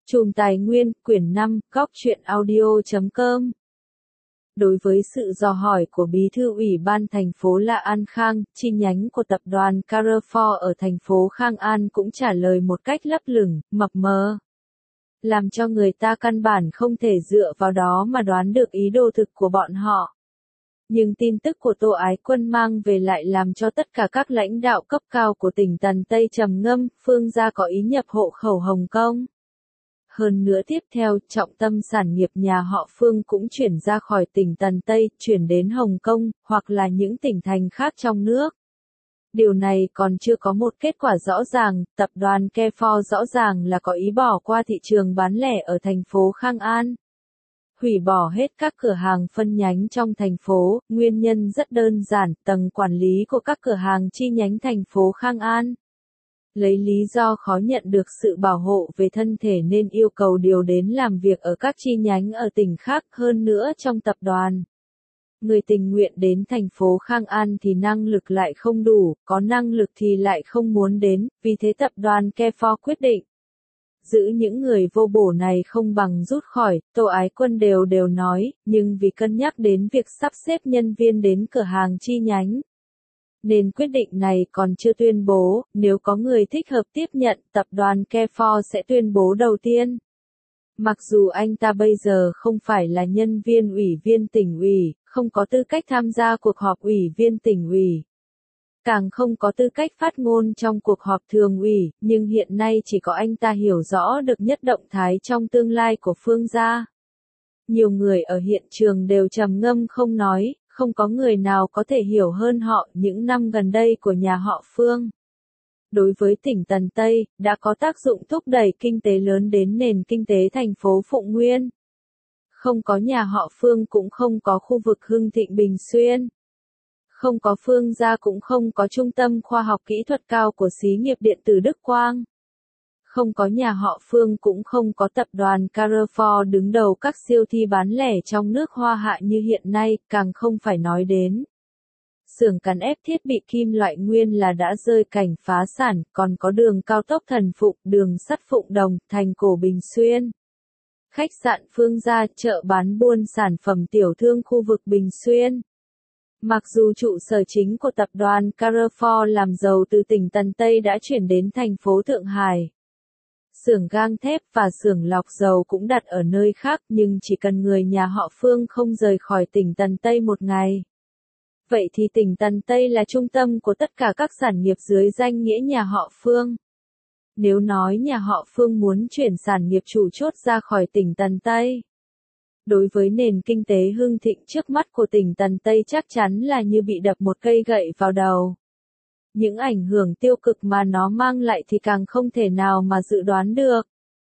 Chùm Tài Nguyên, quyển 5, góc truyện audio.com. Đối với sự dò hỏi của Bí thư Ủy ban thành phố là An Khang, chi nhánh của tập đoàn Carrefour ở thành phố Khang An cũng trả lời một cách lấp lửng, mập mờ. Làm cho người ta căn bản không thể dựa vào đó mà đoán được ý đồ thực của bọn họ. Nhưng tin tức của Tô Ái Quân mang về lại làm cho tất cả các lãnh đạo cấp cao của tỉnh Tần Tây trầm ngâm, Phương gia có ý nhập hộ khẩu Hồng Kông. Hơn nữa tiếp theo, trọng tâm sản nghiệp nhà họ Phương cũng chuyển ra khỏi tỉnh Tần Tây, chuyển đến Hồng Kông, hoặc là những tỉnh thành khác trong nước. Điều này còn chưa có một kết quả rõ ràng, tập đoàn Carrefour rõ ràng là có ý bỏ qua thị trường bán lẻ ở thành phố Khang An. Hủy bỏ hết các cửa hàng phân nhánh trong thành phố, nguyên nhân rất đơn giản, tầng quản lý của các cửa hàng chi nhánh thành phố Khang An. Lấy lý do khó nhận được sự bảo hộ về thân thể nên yêu cầu điều đến làm việc ở các chi nhánh ở tỉnh khác, hơn nữa trong tập đoàn. Người tình nguyện đến thành phố Khang An thì năng lực lại không đủ, có năng lực thì lại không muốn đến, vì thế tập đoàn Carrefour quyết định giữ những người vô bổ này không bằng rút khỏi. Tô Ái Quân đều nói, nhưng vì cân nhắc đến việc sắp xếp nhân viên đến cửa hàng chi nhánh, nên quyết định này còn chưa tuyên bố, nếu có người thích hợp tiếp nhận, tập đoàn Carrefour sẽ tuyên bố đầu tiên. Mặc dù anh ta bây giờ không phải là nhân viên ủy viên tỉnh ủy, không có tư cách tham gia cuộc họp ủy viên tỉnh ủy, càng không có tư cách phát ngôn trong cuộc họp thường ủy, nhưng hiện nay chỉ có anh ta hiểu rõ được nhất động thái trong tương lai của Phương gia. Nhiều người ở hiện trường đều trầm ngâm không nói, không có người nào có thể hiểu hơn họ những năm gần đây của nhà họ Phương. Đối với tỉnh Tần Tây, đã có tác dụng thúc đẩy kinh tế lớn đến nền kinh tế thành phố Phụng Nguyên. Không có nhà họ Phương cũng không có khu vực Hưng Thịnh Bình Xuyên. Không có Phương gia cũng không có trung tâm khoa học kỹ thuật cao của xí nghiệp điện tử Đức Quang. Không có nhà họ Phương cũng không có tập đoàn Carrefour đứng đầu các siêu thị bán lẻ trong nước Hoa Hạ như hiện nay, càng không phải nói đến xưởng cán ép thiết bị kim loại nguyên là đã rơi cảnh phá sản, còn có đường cao tốc Thần Phụng, đường sắt Phụng Đồng, thành cổ Bình Xuyên. Khách sạn Phương gia, chợ bán buôn sản phẩm tiểu thương khu vực Bình Xuyên. Mặc dù trụ sở chính của tập đoàn Carrefour làm dầu từ tỉnh Tần Tây đã chuyển đến thành phố Thượng Hải, xưởng gang thép và xưởng lọc dầu cũng đặt ở nơi khác, nhưng chỉ cần người nhà họ Phương không rời khỏi tỉnh Tần Tây một ngày. Vậy thì tỉnh Tần Tây là trung tâm của tất cả các sản nghiệp dưới danh nghĩa nhà họ Phương. Nếu nói nhà họ Phương muốn chuyển sản nghiệp chủ chốt ra khỏi tỉnh Tần Tây, đối với nền kinh tế hưng thịnh trước mắt của tỉnh Tần Tây chắc chắn là như bị đập một cây gậy vào đầu. Những ảnh hưởng tiêu cực mà nó mang lại thì càng không thể nào mà dự đoán được.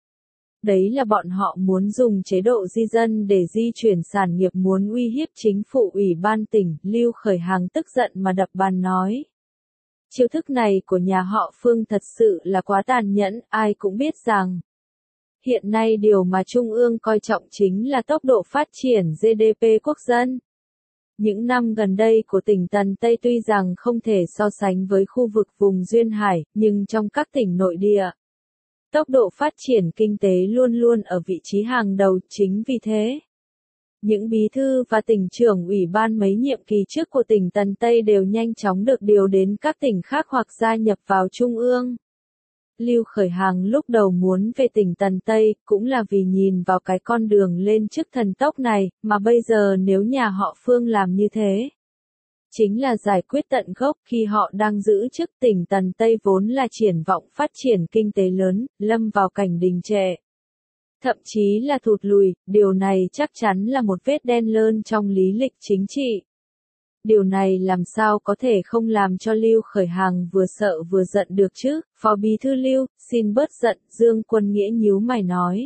Đấy là bọn họ muốn dùng chế độ di dân để di chuyển sản nghiệp, muốn uy hiếp chính phủ ủy ban tỉnh. Lưu Khởi Hàng tức giận mà đập bàn nói. Chiêu thức này của nhà họ Phương thật sự là quá tàn nhẫn, ai cũng biết rằng hiện nay điều mà Trung ương coi trọng chính là tốc độ phát triển GDP quốc dân. Những năm gần đây của tỉnh Tần Tây tuy rằng không thể so sánh với khu vực vùng Duyên Hải, nhưng trong các tỉnh nội địa, tốc độ phát triển kinh tế luôn luôn ở vị trí hàng đầu. Chính vì thế, những bí thư và tỉnh trưởng ủy ban mấy nhiệm kỳ trước của tỉnh Tần Tây đều nhanh chóng được điều đến các tỉnh khác hoặc gia nhập vào Trung ương. Lưu Khởi Hàng lúc đầu muốn về tỉnh Tần Tây, cũng là vì nhìn vào cái con đường lên chức thần tốc này, mà bây giờ nếu nhà họ Phương làm như thế, chính là giải quyết tận gốc. Khi họ đang giữ chức, tỉnh Tần Tây vốn là triển vọng phát triển kinh tế lớn, lâm vào cảnh đình trệ, thậm chí là thụt lùi. Điều này chắc chắn là một vết đen lớn trong lý lịch chính trị. Điều này làm sao có thể không làm cho Lưu Khởi Hàng vừa sợ vừa giận được chứ? Phó Bí thư Lưu, xin bớt giận, Dương Quân Nghĩa nhíu mày nói.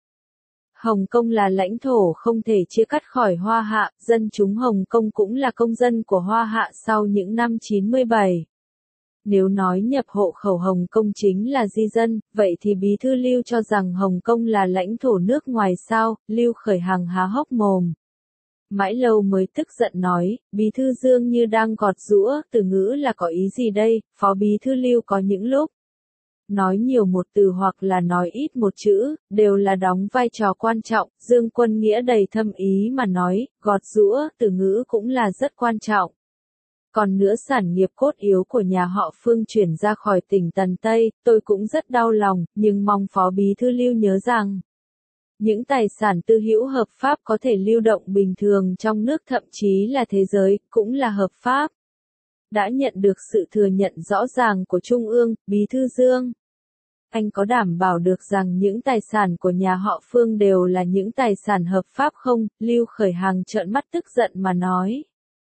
Hồng Kông là lãnh thổ không thể chia cắt khỏi Hoa Hạ, dân chúng Hồng Kông cũng là công dân của Hoa Hạ sau những năm 97. Nếu nói nhập hộ khẩu Hồng Kông chính là di dân, vậy thì Bí thư Lưu cho rằng Hồng Kông là lãnh thổ nước ngoài sao? Lưu Khởi Hàng há hốc mồm. Mãi lâu mới tức giận nói, Bí thư Dương như đang gọt giũa, từ ngữ là có ý gì đây? Phó Bí thư Lưu có những lúc nói nhiều một từ hoặc là nói ít một chữ, đều là đóng vai trò quan trọng. Dương Quân Nghĩa đầy thâm ý mà nói, gọt giũa, từ ngữ cũng là rất quan trọng. Còn nữa sản nghiệp cốt yếu của nhà họ Phương chuyển ra khỏi tỉnh Tần Tây, tôi cũng rất đau lòng, nhưng mong Phó Bí Thư lưu nhớ rằng, những tài sản tư hữu hợp pháp có thể lưu động bình thường trong nước thậm chí là thế giới, cũng là hợp pháp. Đã nhận được sự thừa nhận rõ ràng của Trung ương, Bí Thư Dương. Anh có đảm bảo được rằng những tài sản của nhà họ Phương đều là những tài sản hợp pháp không? Lưu Khởi Hàng trợn mắt tức giận mà nói.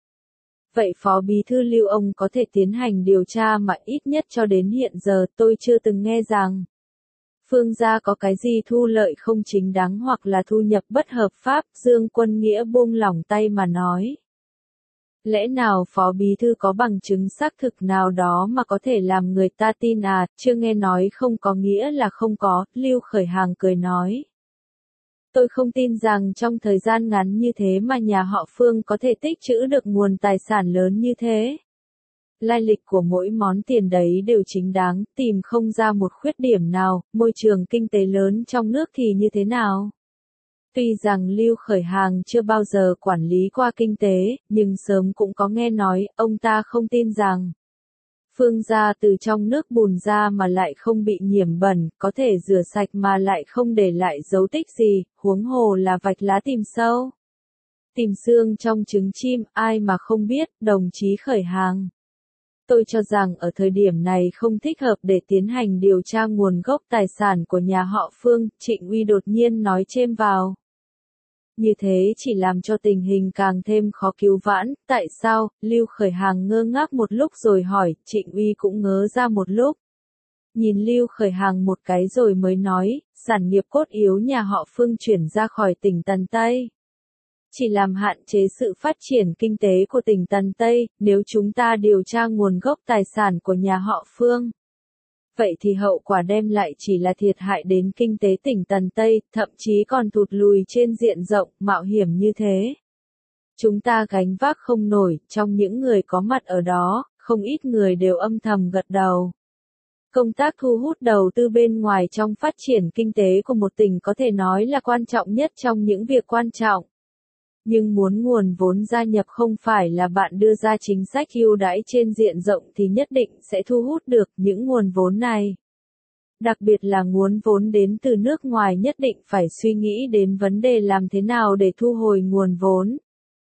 Vậy Phó Bí Thư Lưu ông có thể tiến hành điều tra mà ít nhất cho đến hiện giờ tôi chưa từng nghe rằng Phương gia có cái gì thu lợi không chính đáng hoặc là thu nhập bất hợp pháp, Dương Quân Nghĩa buông lỏng tay mà nói. Lẽ nào Phó Bí Thư có bằng chứng xác thực nào đó mà có thể làm người ta tin à, chưa nghe nói không có nghĩa là không có, Lưu Khởi Hàng cười nói. Tôi không tin rằng trong thời gian ngắn như thế mà nhà họ Phương có thể tích trữ được nguồn tài sản lớn như thế. Lai lịch của mỗi món tiền đấy đều chính đáng, tìm không ra một khuyết điểm nào, môi trường kinh tế lớn trong nước thì như thế nào. Tuy rằng Lưu Khởi Hàng chưa bao giờ quản lý qua kinh tế, nhưng sớm cũng có nghe nói, ông ta không tin rằng Phương gia từ trong nước bùn ra mà lại không bị nhiễm bẩn, có thể rửa sạch mà lại không để lại dấu tích gì, huống hồ là vạch lá tìm sâu. Tìm xương trong trứng chim, ai mà không biết, đồng chí Khởi Hàng. Tôi cho rằng ở thời điểm này không thích hợp để tiến hành điều tra nguồn gốc tài sản của nhà họ Phương, Trịnh Uy đột nhiên nói chêm vào. Như thế chỉ làm cho tình hình càng thêm khó cứu vãn, tại sao? Lưu Khởi Hàng ngơ ngác một lúc rồi hỏi, Trịnh Uy cũng ngớ ra một lúc. Nhìn Lưu Khởi Hàng một cái rồi mới nói, sản nghiệp cốt yếu nhà họ Phương chuyển ra khỏi tỉnh Tần Tây. Chỉ làm hạn chế sự phát triển kinh tế của tỉnh Tần Tây, nếu chúng ta điều tra nguồn gốc tài sản của nhà họ Phương. Vậy thì hậu quả đem lại chỉ là thiệt hại đến kinh tế tỉnh Tần Tây, thậm chí còn thụt lùi trên diện rộng, mạo hiểm như thế. Chúng ta gánh vác không nổi, trong những người có mặt ở đó, không ít người đều âm thầm gật đầu. Công tác thu hút đầu tư bên ngoài trong phát triển kinh tế của một tỉnh có thể nói là quan trọng nhất trong những việc quan trọng. Nhưng muốn nguồn vốn gia nhập không phải là bạn đưa ra chính sách ưu đãi trên diện rộng thì nhất định sẽ thu hút được những nguồn vốn này. Đặc biệt là nguồn vốn đến từ nước ngoài nhất định phải suy nghĩ đến vấn đề làm thế nào để thu hồi nguồn vốn.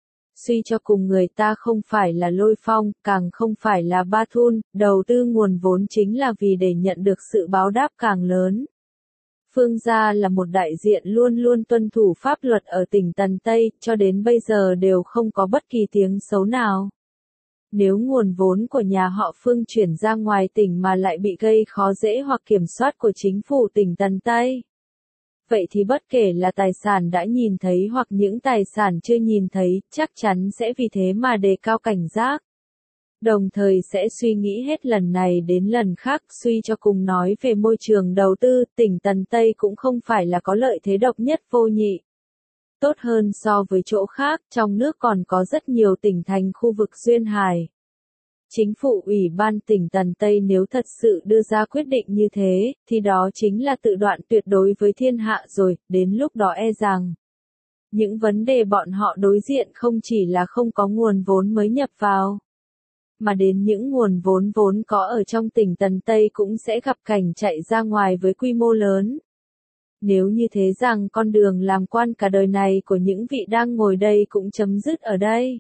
Suy cho cùng người ta không phải là Lôi Phong, càng không phải là Ba Thun, đầu tư nguồn vốn chính là vì để nhận được sự báo đáp càng lớn. Phương gia là một đại diện luôn luôn tuân thủ pháp luật ở tỉnh Tần Tây, cho đến bây giờ đều không có bất kỳ tiếng xấu nào. Nếu nguồn vốn của nhà họ Phương chuyển ra ngoài tỉnh mà lại bị gây khó dễ hoặc kiểm soát của chính phủ tỉnh Tần Tây, vậy thì bất kể là tài sản đã nhìn thấy hoặc những tài sản chưa nhìn thấy, chắc chắn sẽ vì thế mà đề cao cảnh giác. Đồng thời sẽ suy nghĩ hết lần này đến lần khác, suy cho cùng nói về môi trường đầu tư, tỉnh Tần Tây cũng không phải là có lợi thế độc nhất vô nhị. Tốt hơn so với chỗ khác, trong nước còn có rất nhiều tỉnh thành khu vực duyên hải. Chính phủ Ủy ban tỉnh Tần Tây nếu thật sự đưa ra quyết định như thế, thì đó chính là tự đoạn tuyệt đối với thiên hạ rồi, đến lúc đó e rằng những vấn đề bọn họ đối diện không chỉ là không có nguồn vốn mới nhập vào, mà đến những nguồn vốn vốn có ở trong tỉnh Tần Tây cũng sẽ gặp cảnh chạy ra ngoài với quy mô lớn. Nếu như thế rằng con đường làm quan cả đời này của những vị đang ngồi đây cũng chấm dứt ở đây.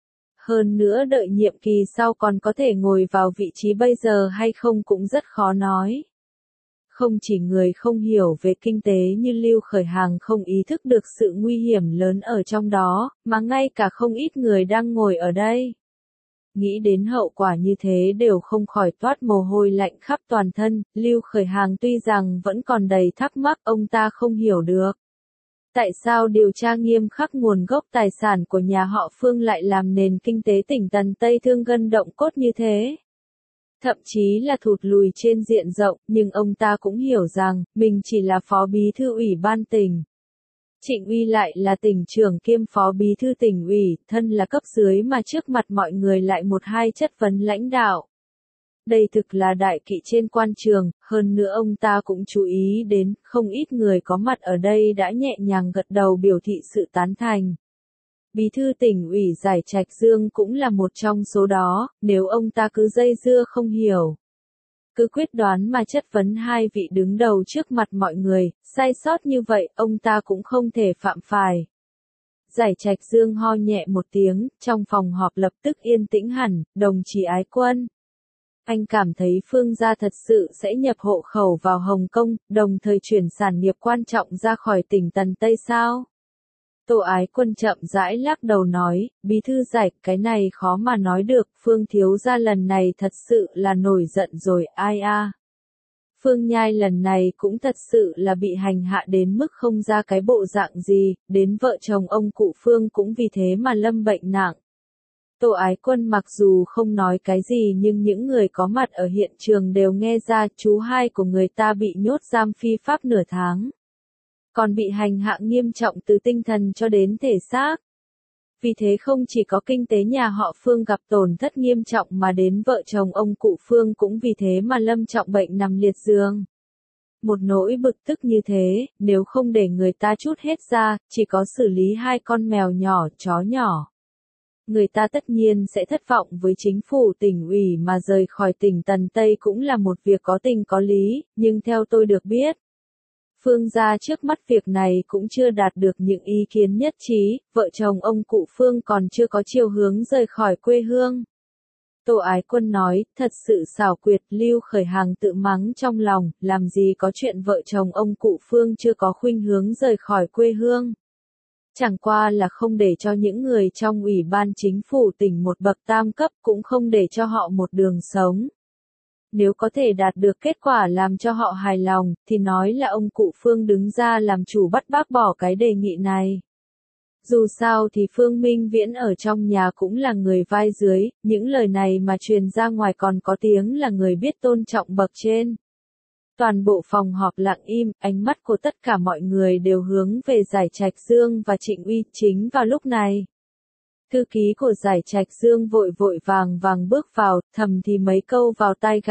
Hơn nữa đợi nhiệm kỳ sau còn có thể ngồi vào vị trí bây giờ hay không cũng rất khó nói. Không chỉ người không hiểu về kinh tế như Lưu Khởi Hàng không ý thức được sự nguy hiểm lớn ở trong đó, mà ngay cả không ít người đang ngồi ở đây. Nghĩ đến hậu quả như thế đều không khỏi toát mồ hôi lạnh khắp toàn thân, Lưu Khởi Hàng tuy rằng vẫn còn đầy thắc mắc ông ta không hiểu được. Tại sao điều tra nghiêm khắc nguồn gốc tài sản của nhà họ Phương lại làm nền kinh tế tỉnh Tần Tây thương gân động cốt như thế? Thậm chí là thụt lùi trên diện rộng, nhưng ông ta cũng hiểu rằng, mình chỉ là phó bí thư ủy ban tỉnh. Trịnh Uy lại là tỉnh trưởng kiêm phó bí thư tỉnh ủy, thân là cấp dưới mà trước mặt mọi người lại một hai chất vấn lãnh đạo. Đây thực là đại kỵ trên quan trường, hơn nữa ông ta cũng chú ý đến, không ít người có mặt ở đây đã nhẹ nhàng gật đầu biểu thị sự tán thành. Bí thư tỉnh ủy Giải Trạch Dương cũng là một trong số đó, nếu ông ta cứ dây dưa không hiểu, cứ quyết đoán mà chất vấn hai vị đứng đầu trước mặt mọi người, sai sót như vậy, ông ta cũng không thể phạm phải. Giải Trạch Dương ho nhẹ một tiếng, trong phòng họp lập tức yên tĩnh hẳn, đồng chí Ái Quân. Anh cảm thấy Phương gia thật sự sẽ nhập hộ khẩu vào Hồng Kông, đồng thời chuyển sản nghiệp quan trọng ra khỏi tỉnh Tần Tây sao? Tô Ái Quân chậm rãi lắc đầu nói, bí thư Giải, cái này khó mà nói được, Phương thiếu gia lần này thật sự là nổi giận rồi, ai a. Phương Nhai lần này cũng thật sự là bị hành hạ đến mức không ra cái bộ dạng gì, đến vợ chồng ông cụ Phương cũng vì thế mà lâm bệnh nặng. Tô Ái Quân mặc dù không nói cái gì nhưng những người có mặt ở hiện trường đều nghe ra chú hai của người ta bị nhốt giam phi pháp nửa tháng. Còn bị hành hạ nghiêm trọng từ tinh thần cho đến thể xác. Vì thế không chỉ có kinh tế nhà họ Phương gặp tổn thất nghiêm trọng mà đến vợ chồng ông cụ Phương cũng vì thế mà lâm trọng bệnh nằm liệt giường. Một nỗi bực tức như thế, nếu không để người ta trút hết ra, chỉ có xử lý hai con mèo nhỏ, chó nhỏ. Người ta tất nhiên sẽ thất vọng với chính phủ tỉnh ủy mà rời khỏi tỉnh Tần Tây cũng là một việc có tình có lý, nhưng theo tôi được biết, Phương gia trước mắt việc này cũng chưa đạt được những ý kiến nhất trí, vợ chồng ông cụ Phương còn chưa có chiều hướng rời khỏi quê hương. Tô Ái Quân nói, thật sự xảo quyệt, Lưu Khởi Hàng tự mắng trong lòng, làm gì có chuyện vợ chồng ông cụ Phương chưa có khuynh hướng rời khỏi quê hương. Chẳng qua là không để cho những người trong ủy ban chính phủ tỉnh một bậc tam cấp cũng không để cho họ một đường sống. Nếu có thể đạt được kết quả làm cho họ hài lòng, thì nói là ông cụ Phương đứng ra làm chủ bắt bác bỏ cái đề nghị này. Dù sao thì Phương Minh Viễn ở trong nhà cũng là người vai dưới, những lời này mà truyền ra ngoài còn có tiếng là người biết tôn trọng bậc trên. Toàn bộ phòng họp lặng im, ánh mắt của tất cả mọi người đều hướng về Giải Trạch Dương và Trịnh Uy Chính vào lúc này. Thư ký của Giải Trạch Dương vội vội vàng bước vào, thầm thì mấy câu vào tai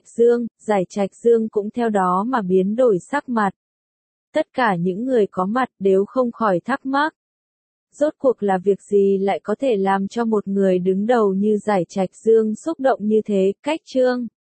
Giải Trạch Dương cũng theo đó mà biến đổi sắc mặt. Tất cả những người có mặt đều không khỏi thắc mắc. Rốt cuộc là việc gì lại có thể làm cho một người đứng đầu như Giải Trạch Dương xúc động như thế, cách trương.